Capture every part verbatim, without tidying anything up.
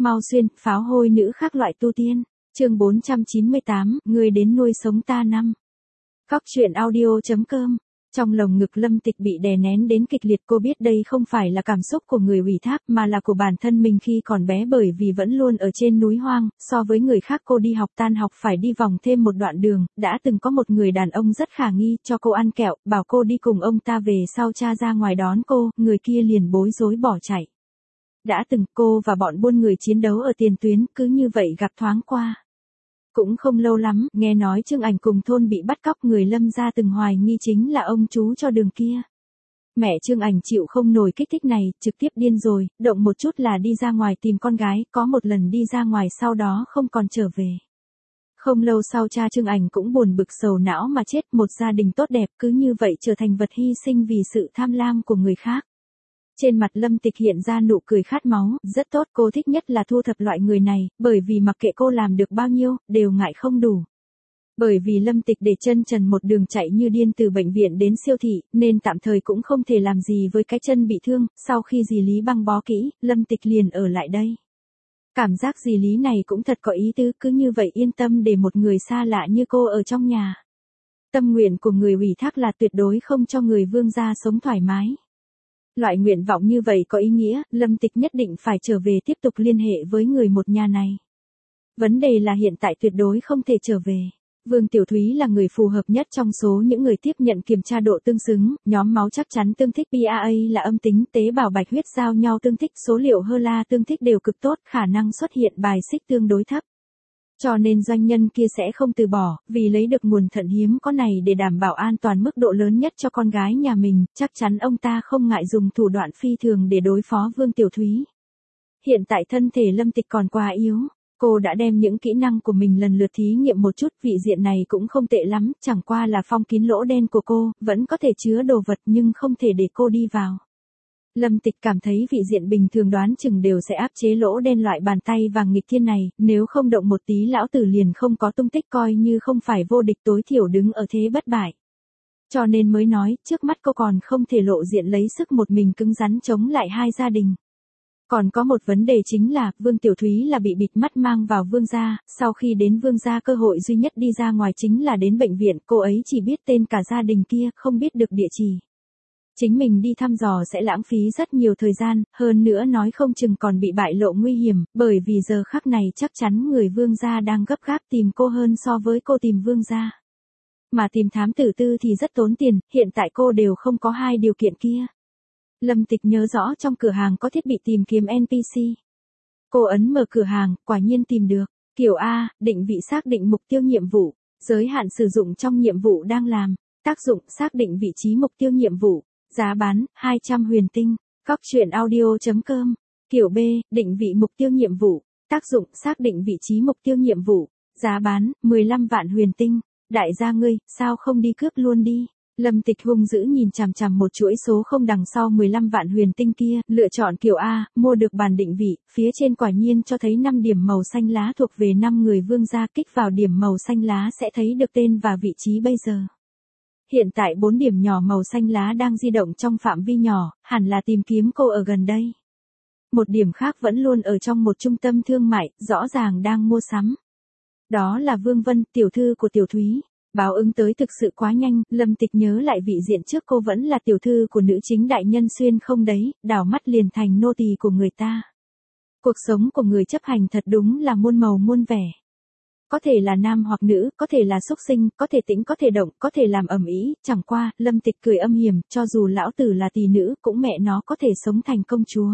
Mau xuyên, pháo hôi nữ khác loại tu tiên. Chương bốn trăm chín mươi tám, người đến nuôi sống ta năm. Cóc truyện audio chấm com. Trong lồng ngực Lâm Tịch bị đè nén đến kịch liệt, cô biết đây không phải là cảm xúc của người ủy thác mà là của bản thân mình khi còn bé, bởi vì vẫn luôn ở trên núi hoang, so với người khác cô đi học tan học phải đi vòng thêm một đoạn đường, đã từng có một người đàn ông rất khả nghi cho cô ăn kẹo, bảo cô đi cùng ông ta về, sau cha ra ngoài đón cô, người kia liền bối rối bỏ chạy. Đã từng cô và bọn buôn người chiến đấu ở tiền tuyến, cứ như vậy gặp thoáng qua. Cũng không lâu lắm, nghe nói Trương Ảnh cùng thôn bị bắt cóc, người Lâm gia từng hoài nghi chính là ông chú cho đường kia. Mẹ Trương Ảnh chịu không nổi kích thích này, trực tiếp điên rồi, động một chút là đi ra ngoài tìm con gái, có một lần đi ra ngoài sau đó không còn trở về. Không lâu sau cha Trương Ảnh cũng buồn bực sầu não mà chết, một gia đình tốt đẹp cứ như vậy trở thành vật hy sinh vì sự tham lam của người khác. Trên mặt Lâm Tịch hiện ra nụ cười khát máu, rất tốt, cô thích nhất là thu thập loại người này, bởi vì mặc kệ cô làm được bao nhiêu, đều ngại không đủ. Bởi vì Lâm Tịch để chân trần một đường chạy như điên từ bệnh viện đến siêu thị, nên tạm thời cũng không thể làm gì với cái chân bị thương, sau khi dì Lý băng bó kỹ, Lâm Tịch liền ở lại đây. Cảm giác dì Lý này cũng thật có ý tứ, cứ như vậy yên tâm để một người xa lạ như cô ở trong nhà. Tâm nguyện của người ủy thác là tuyệt đối không cho người Vương gia sống thoải mái. Loại nguyện vọng như vậy có ý nghĩa, Lâm Tịch nhất định phải trở về tiếp tục liên hệ với người một nhà này. Vấn đề là hiện tại tuyệt đối không thể trở về. Vương Tiểu Thúy là người phù hợp nhất trong số những người tiếp nhận kiểm tra độ tương xứng, nhóm máu chắc chắn tương thích pê a a là âm tính, tế bào bạch huyết giao nhau tương thích, số liệu hơ la tương thích đều cực tốt, khả năng xuất hiện bài xích tương đối thấp. Cho nên doanh nhân kia sẽ không từ bỏ, vì lấy được nguồn thận hiếm có này để đảm bảo an toàn mức độ lớn nhất cho con gái nhà mình, chắc chắn ông ta không ngại dùng thủ đoạn phi thường để đối phó Vương Tiểu Thúy. Hiện tại thân thể Lâm Tịch còn quá yếu, cô đã đem những kỹ năng của mình lần lượt thí nghiệm một chút, vị diện này cũng không tệ lắm, chẳng qua là phong kín lỗ đen của cô, vẫn có thể chứa đồ vật nhưng không thể để cô đi vào. Lâm Tịch cảm thấy vị diện bình thường đoán chừng đều sẽ áp chế lỗ đen loại bàn tay vàng nghịch thiên này, nếu không động một tí lão tử liền không có tung tích, coi như không phải vô địch tối thiểu đứng ở thế bất bại. Cho nên mới nói, trước mắt cô còn không thể lộ diện lấy sức một mình cứng rắn chống lại hai gia đình. Còn có một vấn đề chính là, Vương Tiểu Thúy là bị bịt mắt mang vào Vương gia, sau khi đến Vương gia cơ hội duy nhất đi ra ngoài chính là đến bệnh viện, cô ấy chỉ biết tên cả gia đình kia, không biết được địa chỉ. Chính mình đi thăm dò sẽ lãng phí rất nhiều thời gian, hơn nữa nói không chừng còn bị bại lộ nguy hiểm, bởi vì giờ khắc này chắc chắn người Vương gia đang gấp gáp tìm cô hơn so với cô tìm Vương gia. Mà tìm thám tử tư thì rất tốn tiền, hiện tại cô đều không có hai điều kiện kia. Lâm Tịch nhớ rõ trong cửa hàng có thiết bị tìm kiếm en pê xê. Cô ấn mở cửa hàng, quả nhiên tìm được. Kiểu A, định vị xác định mục tiêu nhiệm vụ, giới hạn sử dụng trong nhiệm vụ đang làm, tác dụng xác định vị trí mục tiêu nhiệm vụ. Giá bán, hai trăm huyền tinh. Cóc truyện audio chấm com. Kiểu B, định vị mục tiêu nhiệm vụ. Tác dụng, xác định vị trí mục tiêu nhiệm vụ. Giá bán, mười lăm vạn huyền tinh. Đại gia ngươi, sao không đi cướp luôn đi. Lâm Tịch hung dữ nhìn chằm chằm một chuỗi số không đằng sau mười lăm vạn huyền tinh kia, lựa chọn kiểu A, mua được bàn định vị, phía trên quả nhiên cho thấy năm điểm màu xanh lá thuộc về năm người Vương gia, kích vào điểm màu xanh lá sẽ thấy được tên và vị trí bây giờ. Hiện tại bốn điểm nhỏ màu xanh lá đang di động trong phạm vi nhỏ, hẳn là tìm kiếm cô ở gần đây. Một điểm khác vẫn luôn ở trong một trung tâm thương mại, rõ ràng đang mua sắm. Đó là Vương Vân, tiểu thư của Tiểu Thúy. Báo ứng tới thực sự quá nhanh, Lâm Tịch nhớ lại vị diện trước cô vẫn là tiểu thư của nữ chính đại nhân xuyên không đấy, đảo mắt liền thành nô tỳ của người ta. Cuộc sống của người chấp hành thật đúng là muôn màu muôn vẻ. Có thể là nam hoặc nữ, có thể là xúc sinh, có thể tĩnh có thể động, có thể làm ầm ĩ, chẳng qua, Lâm Tịch cười âm hiểm, cho dù lão tử là tỷ nữ, cũng mẹ nó có thể sống thành công chúa.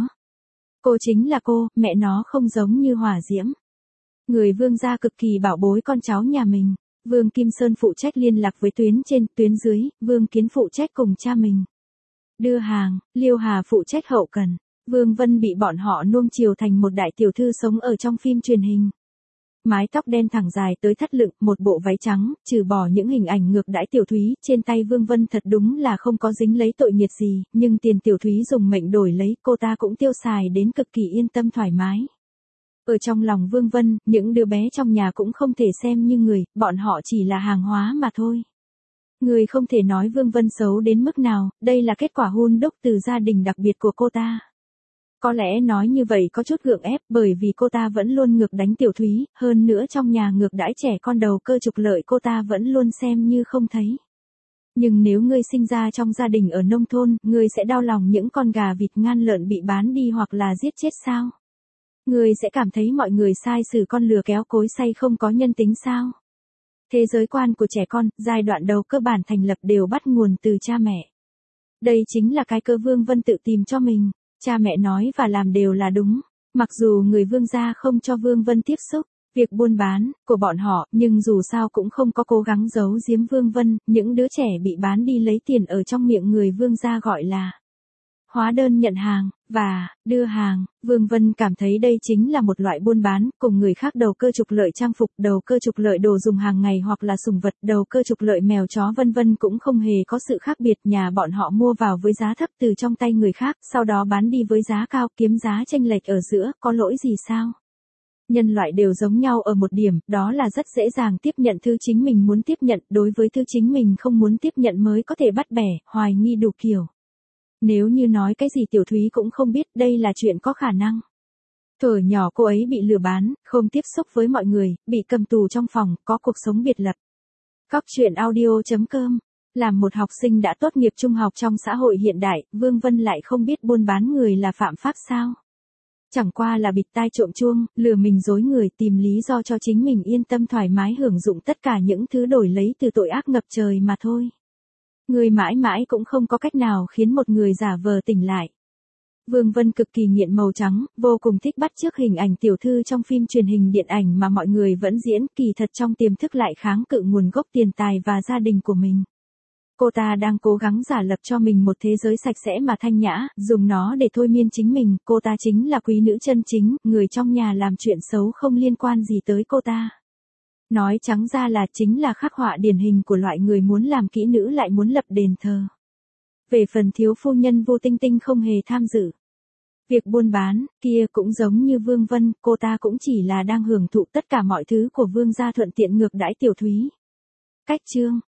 Cô chính là cô, mẹ nó không giống như hỏa diễm. Người Vương gia cực kỳ bảo bối con cháu nhà mình. Vương Kim Sơn phụ trách liên lạc với tuyến trên, tuyến dưới, Vương Kiến phụ trách cùng cha mình đưa hàng, Liêu Hà phụ trách hậu cần. Vương Vân bị bọn họ nuông chiều thành một đại tiểu thư sống ở trong phim truyền hình. Mái tóc đen thẳng dài tới thắt lưng, một bộ váy trắng, trừ bỏ những hình ảnh ngược đãi Tiểu Thúy, trên tay Vương Vân thật đúng là không có dính lấy tội nghiệt gì, nhưng tiền Tiểu Thúy dùng mệnh đổi lấy, cô ta cũng tiêu xài đến cực kỳ yên tâm thoải mái. Ở trong lòng Vương Vân, những đứa bé trong nhà cũng không thể xem như người, bọn họ chỉ là hàng hóa mà thôi. Người không thể nói Vương Vân xấu đến mức nào, đây là kết quả hun đúc từ gia đình đặc biệt của cô ta. Có lẽ nói như vậy có chút gượng ép bởi vì cô ta vẫn luôn ngược đánh Tiểu Thúy, hơn nữa trong nhà ngược đãi trẻ con đầu cơ trục lợi cô ta vẫn luôn xem như không thấy. Nhưng nếu ngươi sinh ra trong gia đình ở nông thôn, ngươi sẽ đau lòng những con gà vịt ngan lợn bị bán đi hoặc là giết chết sao? Ngươi sẽ cảm thấy mọi người sai xử con lừa kéo cối xay không có nhân tính sao? Thế giới quan của trẻ con, giai đoạn đầu cơ bản thành lập đều bắt nguồn từ cha mẹ. Đây chính là cái cơ Vương Vân tự tìm cho mình, cha mẹ nói và làm đều là đúng, mặc dù người Vương gia không cho Vương Vân tiếp xúc, việc buôn bán của bọn họ, nhưng dù sao cũng không có cố gắng giấu giếm Vương Vân, những đứa trẻ bị bán đi lấy tiền ở trong miệng người Vương gia gọi là hóa đơn nhận hàng, và đưa hàng. Vương Vân cảm thấy đây chính là một loại buôn bán, cùng người khác đầu cơ trục lợi trang phục, đầu cơ trục lợi đồ dùng hàng ngày hoặc là sủng vật, đầu cơ trục lợi mèo chó vân vân cũng không hề có sự khác biệt. Nhà bọn họ mua vào với giá thấp từ trong tay người khác, sau đó bán đi với giá cao, kiếm giá chênh lệch ở giữa, có lỗi gì sao? Nhân loại đều giống nhau ở một điểm, đó là rất dễ dàng tiếp nhận thứ chính mình muốn tiếp nhận, đối với thứ chính mình không muốn tiếp nhận mới có thể bắt bẻ, hoài nghi đủ kiểu. Nếu như nói cái gì Tiểu Thúy cũng không biết, đây là chuyện có khả năng. Thuở nhỏ cô ấy bị lừa bán, không tiếp xúc với mọi người, bị cầm tù trong phòng, có cuộc sống biệt lập. Cóc truyện audio chấm com. Làm một học sinh đã tốt nghiệp trung học trong xã hội hiện đại, Vương Vân lại không biết buôn bán người là phạm pháp sao? Chẳng qua là bịt tai trộm chuông, lừa mình dối người, tìm lý do cho chính mình yên tâm thoải mái hưởng dụng tất cả những thứ đổi lấy từ tội ác ngập trời mà thôi. Người mãi mãi cũng không có cách nào khiến một người giả vờ tỉnh lại. Vương Vân cực kỳ nghiện màu trắng, vô cùng thích bắt chước hình ảnh tiểu thư trong phim truyền hình điện ảnh mà mọi người vẫn diễn, kỳ thật trong tiềm thức lại kháng cự nguồn gốc tiền tài và gia đình của mình. Cô ta đang cố gắng giả lập cho mình một thế giới sạch sẽ mà thanh nhã, dùng nó để thôi miên chính mình, cô ta chính là quý nữ chân chính, người trong nhà làm chuyện xấu không liên quan gì tới cô ta. Nói trắng ra là chính là khắc họa điển hình của loại người muốn làm kỹ nữ lại muốn lập đền thờ. Về phần thiếu phu nhân Vô Tinh Tinh không hề tham dự việc buôn bán, kia cũng giống như Vương Vân, cô ta cũng chỉ là đang hưởng thụ tất cả mọi thứ của Vương gia thuận tiện ngược đãi Tiểu Thúy. Cách chương